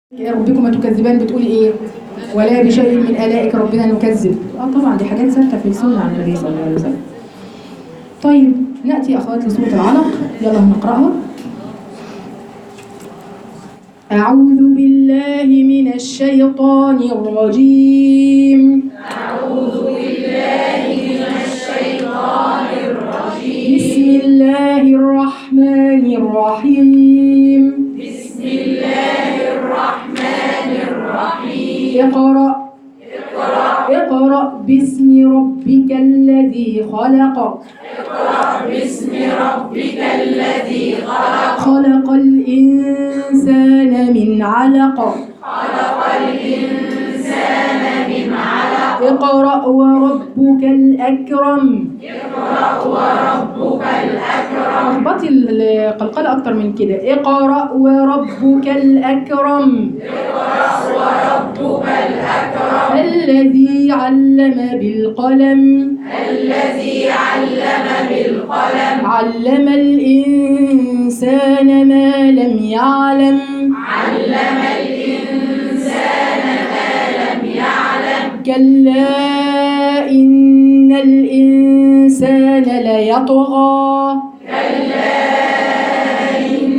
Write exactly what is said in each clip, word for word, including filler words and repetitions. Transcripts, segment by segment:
ربكما تكذبان بتقولي ايه؟ ولا بشيء من آلائك ربنا نكذب. اه طبعا دي حاجات ثابته في السنه عن النبي صلى الله عليه وسلم. طيب ناتي يا اخوات لسوره العلق، يلا هنقراها. أعوذ بالله من الشيطان الرجيم. أعوذ بالله من الشيطان الرجيم. بسم الله الرحمن الرحيم. بسم الله الرحمن الرحيم. اقرأ اقرأ اقرأ باسم ربك الذي خلق. اقرأ باسم ربك الذي خلق. خلق الإنسان من علق. خلق الإنسان من علق. اقرأ وربك الأكرم. اقرأ وربك الأكرم. اخبطي القلقلة أكتر من كده. اقرأ وربك الأكرم. اقرأ وربك الأكرم. الذي علم بالقلم. الذي علم بالقلم. علم الإنسان ما لم يعلم. علم الإنسان ما لم يعلم. كلا إن الإنسان ليطغى. كلا إن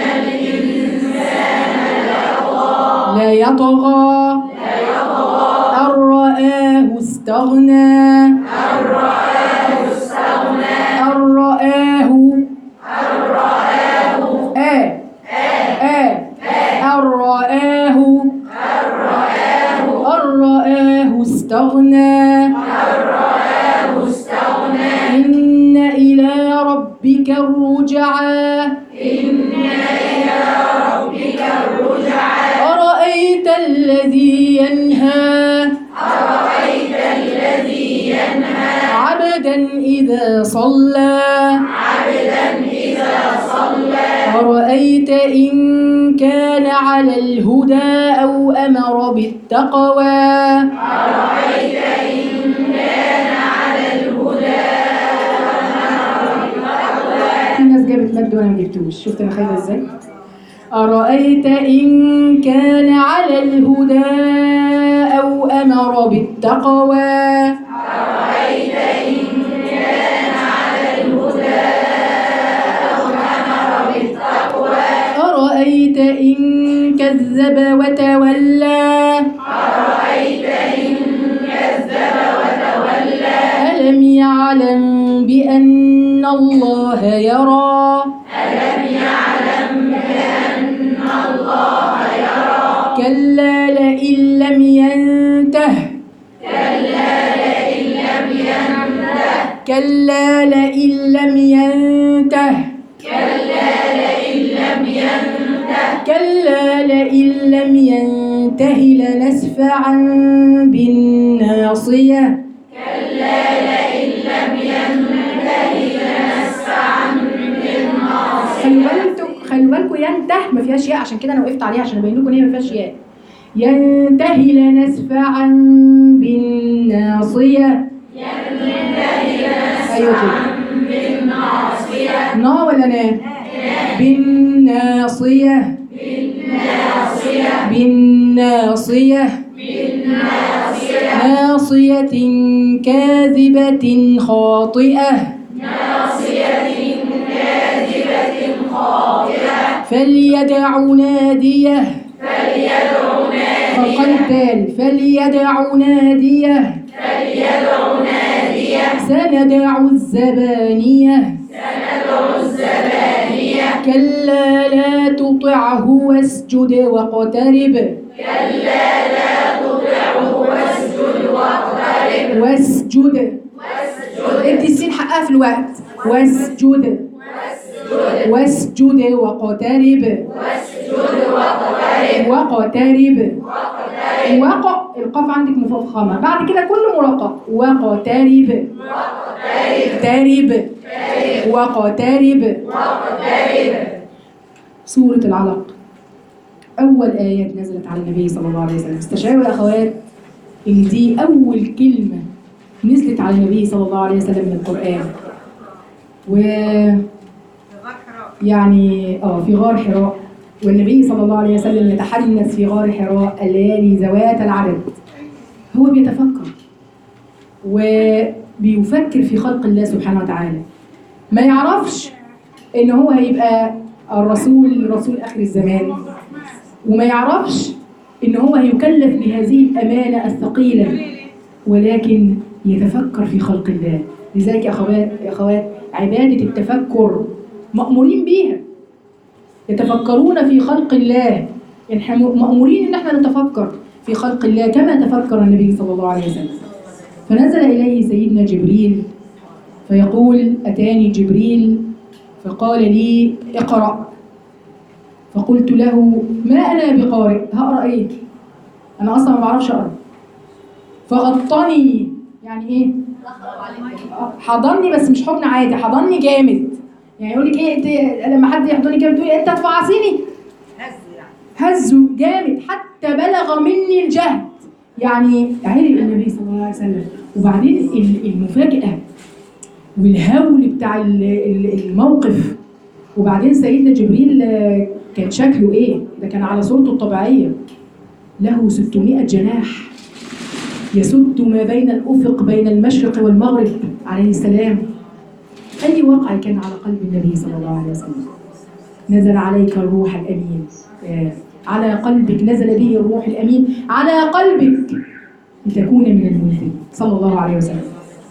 الإنسان ليطغى. ليطغى ليطغى أن رآه استغنى. أن رآه استغنى. أن رآه أن رآه آه آه أن رآه أن رآه أن رآه استغنى. أن رآه استغنى. إن إلى ربك الرجعى. إن إلى ربك الرجعى. أرأيت الذي ينهى. أرأيت الذي ينهى عبدا إذا صلى. عبدا إذا صلى. أرأيت إن كان على الهدى أو أمر بالتقوى. أرأيت إن كان على الهدى في ناس جابت مد وأنا ما جبتوش، شفت أنا خايفة إزاي؟ أرأيت إن كان على الهدى أو أمر بالتقوى. أرأيت إن كان على الهدى أو أمر بالتقوى. أرأيت إن كذب وتولى. أرأيت إن كذب وتولى. ألم يعلم بأن الله يرى. ألم يعلم بأن الله يرى. كلا لئن لم ينته. كلا لئن لم ينته. كلا لئن لم ينته. كلا لئن لم ينته. كلا لئن لم ينته لنسفعا بالناصية. كلا لئن لم ينته لنسفعا بالناصية. خلوا بالكم خلوا بالكم ينته ما فيهاش ياء، عشان كده انا وقفت عليها عشان ابين لكم ان هي ما فيهاش ياء. ينتهي لنسفعا بالناصية. ينتهي لنسفعا ايوه كده. بالناصية. نا ولا نا؟ بالناصية. بالناصية. بالناصية. بالناصية. ناصية كاذبة خاطئة. ناصية كاذبة خاطئة. فليدع ناديه. فليدع ناديه. فقد بال فليدع ناديه. فليدع ناديه. سندع الزبانية. سندع الزبانية. كلا لا تطعه واسجد واقترب. كلا لا تطعه واسجد واقترب. واسجد واسجد. ادي السين حقها في الوقت. واسجد واسجد. واسجد واقترب. واسجد واقترب. واقترب واقترب. وقع القاف عندك مفخمة، بعد كده كله مرقق. واقترب اقترب واقترب. واقترب. سورة العلق أول آيات نزلت على النبي صلى الله عليه وسلم. استشعروا يا أخوات إن دي أول كلمة نزلت على النبي صلى الله عليه وسلم من القرآن. و يعني اه في غار حراء والنبي صلى الله عليه وسلم يتحنث في غار حراء الليالي ذوات العدد، هو بيتفكر وبيفكر في خلق الله سبحانه وتعالى. ما يعرفش ان هو هيبقى الرسول رسول اخر الزمان، وما يعرفش ان هو هيكلف بهذه الامانه الثقيله، ولكن يتفكر في خلق الله. لذلك يا اخوات يا اخوات عباده التفكر مأمورين بيها. يتفكرون في خلق الله، يعني مأمورين ان احنا نتفكر في خلق الله كما تفكر النبي صلى الله عليه وسلم. فنزل اليه سيدنا جبريل فيقول: اتاني جبريل فقال لي: اقرأ. فقلت له: ما انا بقارئ، هقرأ ايه؟ انا اصلا ما بعرفش اقرأ. فغطني، يعني ايه؟ حضني، بس مش حضن عادي، حضني جامد. يعني يقول لك ايه لما حد يحضني كده بتقولي انت هتفعصيني؟ هزه جامد حتى بلغ مني الجهد، يعني عرف النبي صلى الله عليه وسلم. وبعدين المفاجأة والهول بتاع الموقف. وبعدين سيدنا جبريل كان شكله ايه؟ ده كان على صورته الطبيعية، له ستمائة جناح يسد ما بين الأفق بين المشرق والمغرب عليه السلام. أي وقع كان على قلب النبي صلى الله عليه وسلم. نزل عليك الروح الأمين، على قلبك نزل به الروح الأمين على قلبك لتكون من المنذرين صلى الله عليه وسلم.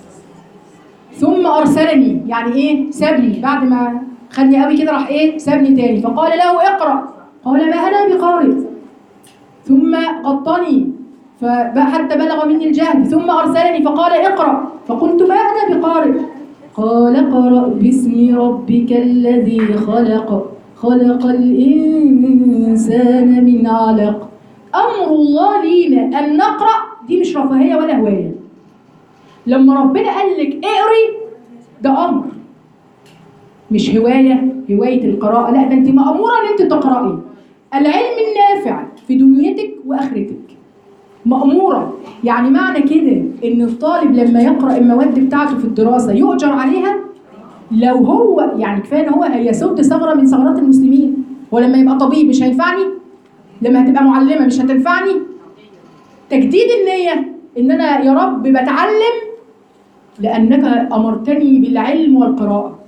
ثم أرسلني، يعني إيه؟ سابني بعد ما خدني قوي كده، راح إيه؟ سابني تاني. فقال له: اقرأ. قال: ما أنا بقارئ. ثم غطني فحتى بلغ مني الجهد. ثم أرسلني فقال: اقرأ. فقلت: ما أنا بقارئ. قال: اقرأ باسم ربك الذي خلق خلق الإنسان من علق. أمر الله لينا أن نقرأ، دي مش رفاهية ولا هواية. لما ربنا قال لك اقري ده أمر، مش هواية هواية القراءة، لا، ده أنت مأمورة أن أنت تقرأي. العلم النافع في دنيتك وآخرتك مأمورة. يعني معنى كده إن الطالب لما يقرأ المواد بتاعته في الدراسة يؤجر عليها. لو هو يعني كفاية إن هو هيسد ثغرة من ثغرات المسلمين. ولما يبقى طبيب مش هينفعني؟ لما هتبقى معلمة مش هتنفعني؟ تجديد النية إن أنا يا رب بتعلم لأنك أمرتني بالعلم والقراءة.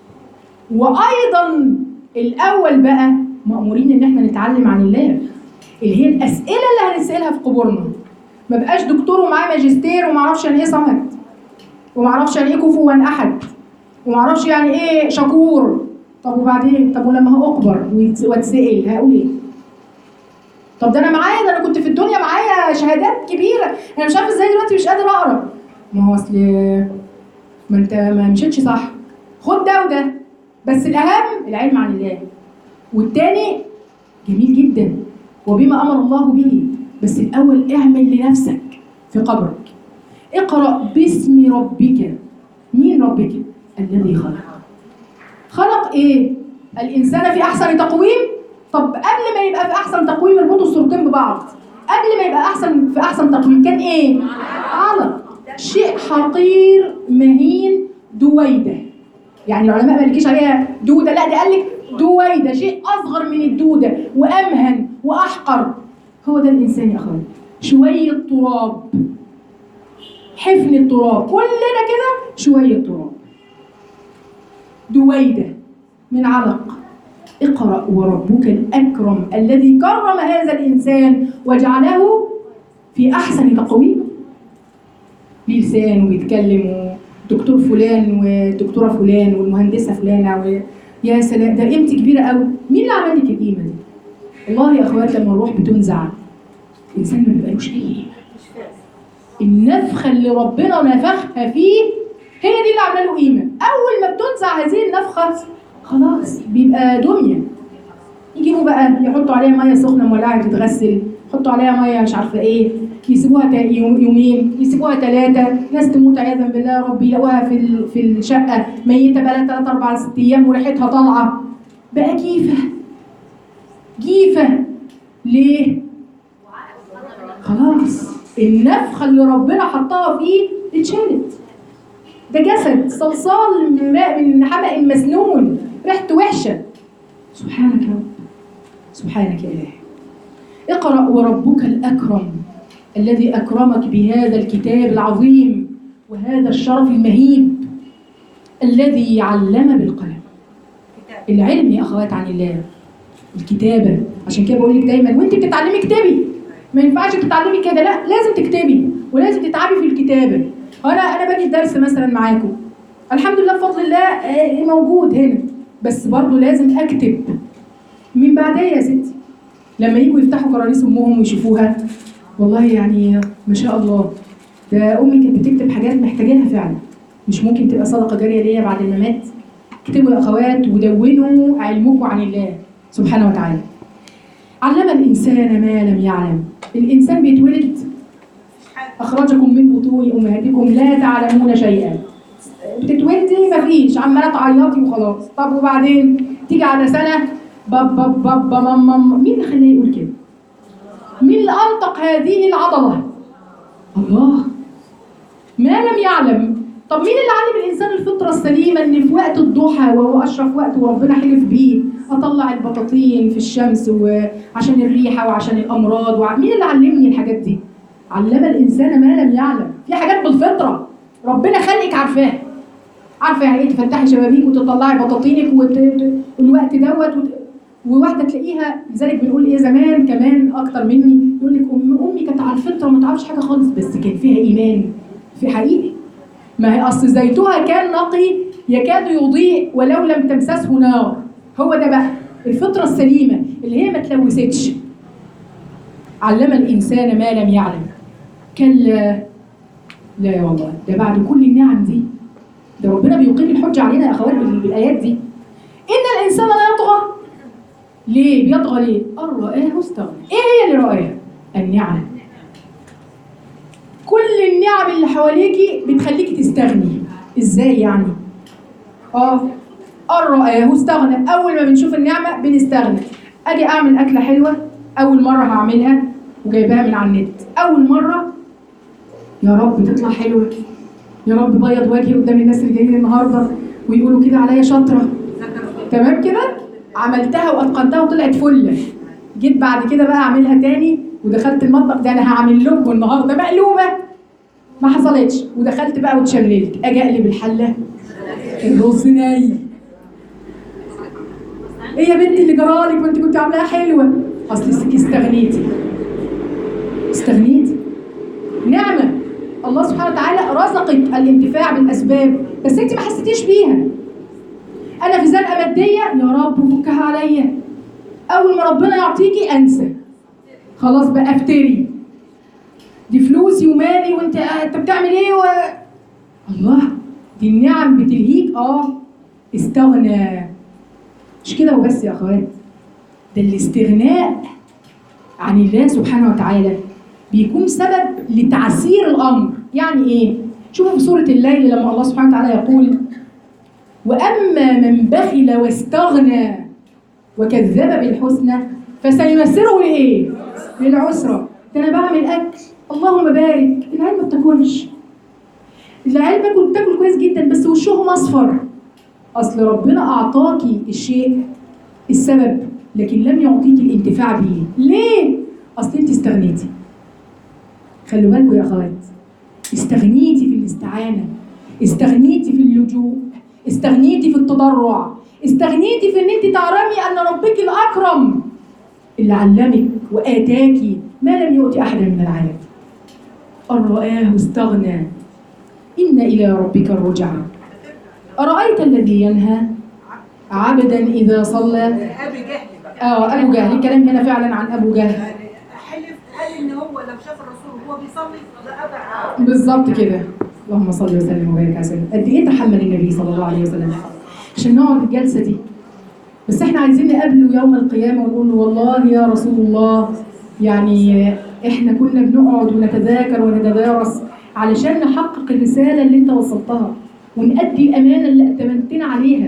وأيضا الأول بقى مأمورين إن احنا نتعلم عن الله، اللي هي الأسئلة اللي هنسألها في قبورنا. ما بقاش دكتور ومعاه ماجستير وما اعرفش يعني ايه صمد، وما اعرفش يعني ايه كفوا احد، وما اعرفش يعني ايه شكور. طب وبعدين؟ طب ولما هأقبر واتسأل هقول ايه؟ طب ده انا معايا، ده انا كنت في الدنيا معايا شهادات كبيره، انا مش عارفه ازاي دلوقتي مش قادر اقرا. ما هو اصل ما انت ما مشيتش صح. خد ده وده، بس الاهم العلم عن الله. والتاني جميل جدا وبما امر الله به، بس الاول اعمل لنفسك في قبرك. اقرا باسم ربك. مين ربك؟ الذي خلق. خلق ايه؟ الانسان في احسن تقويم. طب قبل ما يبقى في احسن تقويم اربطوا الصورتين ببعض. قبل ما يبقى احسن في احسن تقويم كان ايه؟ علق، شيء حقير مهين، دويده. يعني العلماء ما قالكيش عليها دوده، لا ده قال لك دويده، شيء اصغر من الدوده وامهن واحقر. هو ده الانسان يا اخوان، شويه تراب، حفن التراب، كلنا كده شويه تراب، دويده من علق. اقرأ وربك الأكرم الذي كرم هذا الإنسان وجعله في أحسن تقويم. ليه لسان وبيتكلم، دكتور فلان والدكتورة فلان والمهندسة فلانة و... يا سلام، ده قيمتي كبيرة قوي. مين اللي عمل لك القيمة دي؟ والله يا أخوات لما الروح بتنزع الإنسان ما بيبقالوش أي قيمة. النفخة اللي ربنا نفخها فيه هي دي اللي عامله له قيمة. أول ما بتنزع هذه النفخة خلاص بيبقى دمية. يجيبوا بقى يحطوا عليها ميه سخنه مولعه تتغسل، يحطوا عليها ميه مش عارفه ايه، يسيبوها يومين، يسيبوها ثلاثه، ناس تموت عياذا بالله يا رب، يلاقوها في في الشقه ميته بقى لها ثلاث اربع ست ايام وريحتها طالعه. بقى جيفه جيفه ليه؟ خلاص النفخه اللي ربنا حطها فيه اتشالت. ده جسد صلصال من ماء من حمأ مسنون، ريحته وحشه. سبحانك يا رب، سبحانك يا إلهي. اقرأ وربك الأكرم الذي أكرمك بهذا الكتاب العظيم وهذا الشرف المهيب الذي علم بالقلم. العلم يا أخوات عن الله، الكتابة. عشان كده بقول لك دايما وانت بتتعلمي اكتبي، ما ينفعش تتعلمي كده، لا لازم تكتبي ولازم تتعبي في الكتابة. انا انا باجي الدرس مثلا معاكم الحمد لله بفضل الله موجود هنا، بس برضه لازم اكتب. من بعدها يا ستي لما يجوا يفتحوا كراريس امهم ويشوفوها والله يعني ما شاء الله، ده امي كانت بتكتب حاجات محتاجاها فعلا، مش ممكن تبقى صدقه جاريه ليا بعد ما مات. اكتبوا يا اخوات ودونوا علمكم عن الله سبحانه وتعالى. علم الانسان ما لم يعلم. الانسان بيتولد اخرجكم من بطون امهاتكم لا تعلمون شيئا. بتتولدي مفيش، عماله تعيطي وخلاص. طب وبعدين تيجي على سنه باب باب باب مام مام. مين اللي خلاه يقول كده؟ مين اللي انطق هذه العضله؟ الله. ما لم يعلم. طب مين اللي علم الانسان الفطره السليمه ان في وقت الضحى وهو اشرف وقت وربنا حلف بيه اطلع البطاطين في الشمس وعشان الريحه وعشان الامراض وع... مين اللي علمني الحاجات دي؟ علم الانسان ما لم يعلم. في حاجات بالفطره ربنا خلقك عارفاها. عارفه يعني ايه تفتحي شبابيك وتطلعي بطاطينك وت... والوقت دوت وت... وواحده تلاقيها. لذلك بنقول ايه زمان كمان اكتر مني يقول لك ام امي كانت على الفطره وما تعرفش حاجه خالص، بس كان فيها ايمان في حقيقي. ما هي اصل زيتها كان نقي يكاد يضيء ولو لم تمسسه نار. هو ده بقى الفطره السليمه اللي هي ما تلوثتش. علم الانسان ما لم يعلم. كلا لا والله، ده بعد كل النعم دي ده ربنا بيقيم الحجه علينا يا اخوات بالايات دي. ان الانسان لا يطغى. ليه بيطغى؟ ليه؟ ان رآه استغنى. ايه هي اللي رآها؟ النعم. كل النعم اللي حواليكي بتخليكي تستغني. ازاي يعني؟ اه ان رآه استغنى. اول ما بنشوف النعمه بنستغنى. اجي اعمل اكله حلوه اول مره هعملها وجايباها من على النت، اول مره يا رب تطلع حلوه، يا رب بيض وجهي قدام الناس اللي جايين النهارده ويقولوا كده عليا شاطره. تمام كده؟ عملتها واتقنتها وطلعت فله. جيت بعد كده بقى اعملها تاني ودخلت المطبخ، ده انا هعمل لكم النهارده مقلوبه. ما حصلتش ودخلت بقى واتشمللت. اجي اقلب الحله الرز ناي. ايه يا بنتي اللي جرالك ما انت كنت عاملاها حلوه؟ اصل استغنيتي. استغنيتي. نعمه الله سبحانه وتعالى رزقك الانتفاع بالاسباب بس انت ما حسيتيش بيها. انا في زنقه ماديه يا رب فكها عليا. اول ما ربنا يعطيكي انسى خلاص بقى افتري، دي فلوسي ومالي وانت انت بتعمل ايه و... الله دي النعم بتلهيك. اه استغنى. مش كده وبس يا اخوات، ده الاستغناء عن الله سبحانه وتعالى بيكون سبب لتعسير الامر. يعني ايه؟ شوفوا في سوره الليل لما الله سبحانه وتعالى يقول واما من بخل واستغنى وكذب بالحسنى فسيمسره لايه؟ للعسرى. ده انا بعمل اكل اللهم بارك، العيال ما بتاكلش، العيال باكل بتاكل كويس جدا بس وشهم اصفر. اصل ربنا اعطاكي الشيء السبب لكن لم يعطيك الانتفاع به. ليه؟ اصل انت استغنيتي. خلوا بالكم يا اخوات، استغنيتي في الاستعانه، استغنيتي في اللجوء، استغنيتي في التضرع، استغنيتي في ان انت تعلمي ان ربك الاكرم اللي علمك واتاكي ما لم يؤتي احدا من العالم. ان رآه استغنى ان الى ربك الرجعى. ارايت الذي ينهى عبدا اذا صلى. ابي جهل بقى. اه ابو جهل. الكلام هنا فعلا عن ابو جهل. حلف قال ان هو لو شاف الرسول وهو بيصلي لابى. بالظبط كده. اللهم صل وسلم وبارك على سيدنا. قد ايه تحمل النبي صلى الله عليه وسلم عشان نقعد الجلسه دي. بس احنا عايزين نقابله يوم القيامه ونقول له والله يا رسول الله يعني احنا كنا بنقعد ونتذاكر ونتدارس علشان نحقق الرساله اللي انت وصلتها ونأدي الامانه اللي اتمنتنا عليها.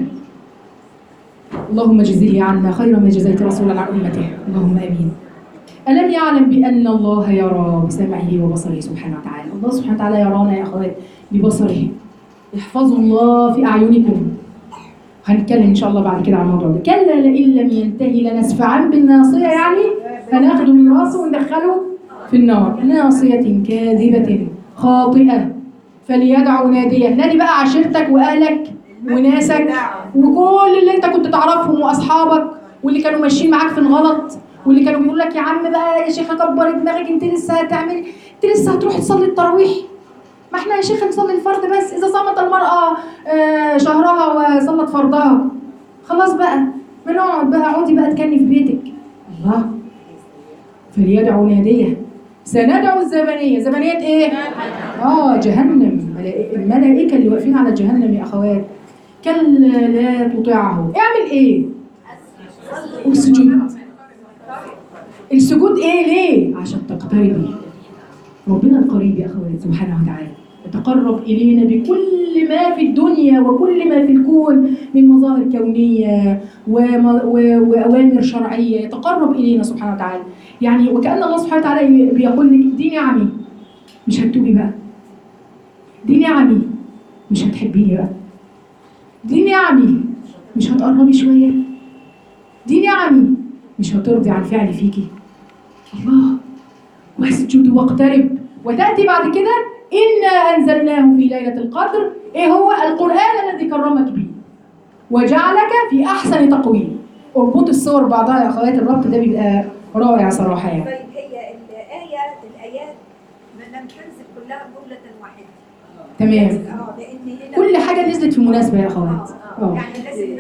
اللهم جزيه عنا خير ما جزيت رسولا عن امته. اللهم امين. ألم يعلم بأن الله يرى بسمعه وبصره سبحانه وتعالى. الله سبحانه وتعالى يرانا يا أخوات ببصره. احفظوا الله في أعينكم هنتكلم ان شاء الله بعد كده عن الموضوع ده. كلا لئن لم ينتهي لنسفعا بالناصيه، يعني هناخده من راسه وندخله في النار. ناصيه كاذبه خاطئه فليدع ناديه. نادي بقى عشيرتك واهلك وناسك وكل اللي انت كنت تعرفهم واصحابك واللي كانوا ماشيين معاك في الغلط واللي كانوا بيقول لك يا عم بقى يا شيخه كبر دماغك، انت لسه هتعملي، انت لسه هتروحي تصلي التراويح، ما احنا يا شيخه نصلي الفرض بس، اذا صامت المراه آه شهرها وصلت فرضها خلاص بقى بنقعد بقى، اقعدي بقى تكني في بيتك. الله، فليدعوا ناديه سندعو الزبانيه. زبانيه ايه؟ اه جهنم. الملائكه اللي واقفين على جهنم يا اخوات. كلا لا تطيعه. اعمل ايه؟ السجود. السجود ايه ليه؟ عشان تقتربي. ربنا القريب يا اخوات سبحانه وتعالى، يتقرب الينا بكل ما في الدنيا وكل ما في الكون من مظاهر كونيه واوامر شرعيه، يتقرب الينا سبحانه وتعالى. يعني وكأن الله سبحانه وتعالى بيقول لك دي نعمي مش هتتوبي بقى، دي نعمي مش هتحبيني بقى، دي نعمي مش هتقربي شويه، دي نعمي مش هترضي عن فعلي فيكي. الله، واسجد واقترب. وتأتي بعد كده إنا أنزلناه في ليلة القدر. إيه هو؟ القرآن الذي كرمك به وجعلك في أحسن تقويم. اربط الصور بعضها يا أخوات، الربط ده بيبقى رائع صراحة يعني. طيب هي الآية الآيات لم تنزل كلها جملة واحدة. تمام. اه لأن هنا كل حاجة نزلت في مناسبة يا أخوات. اه يعني لازم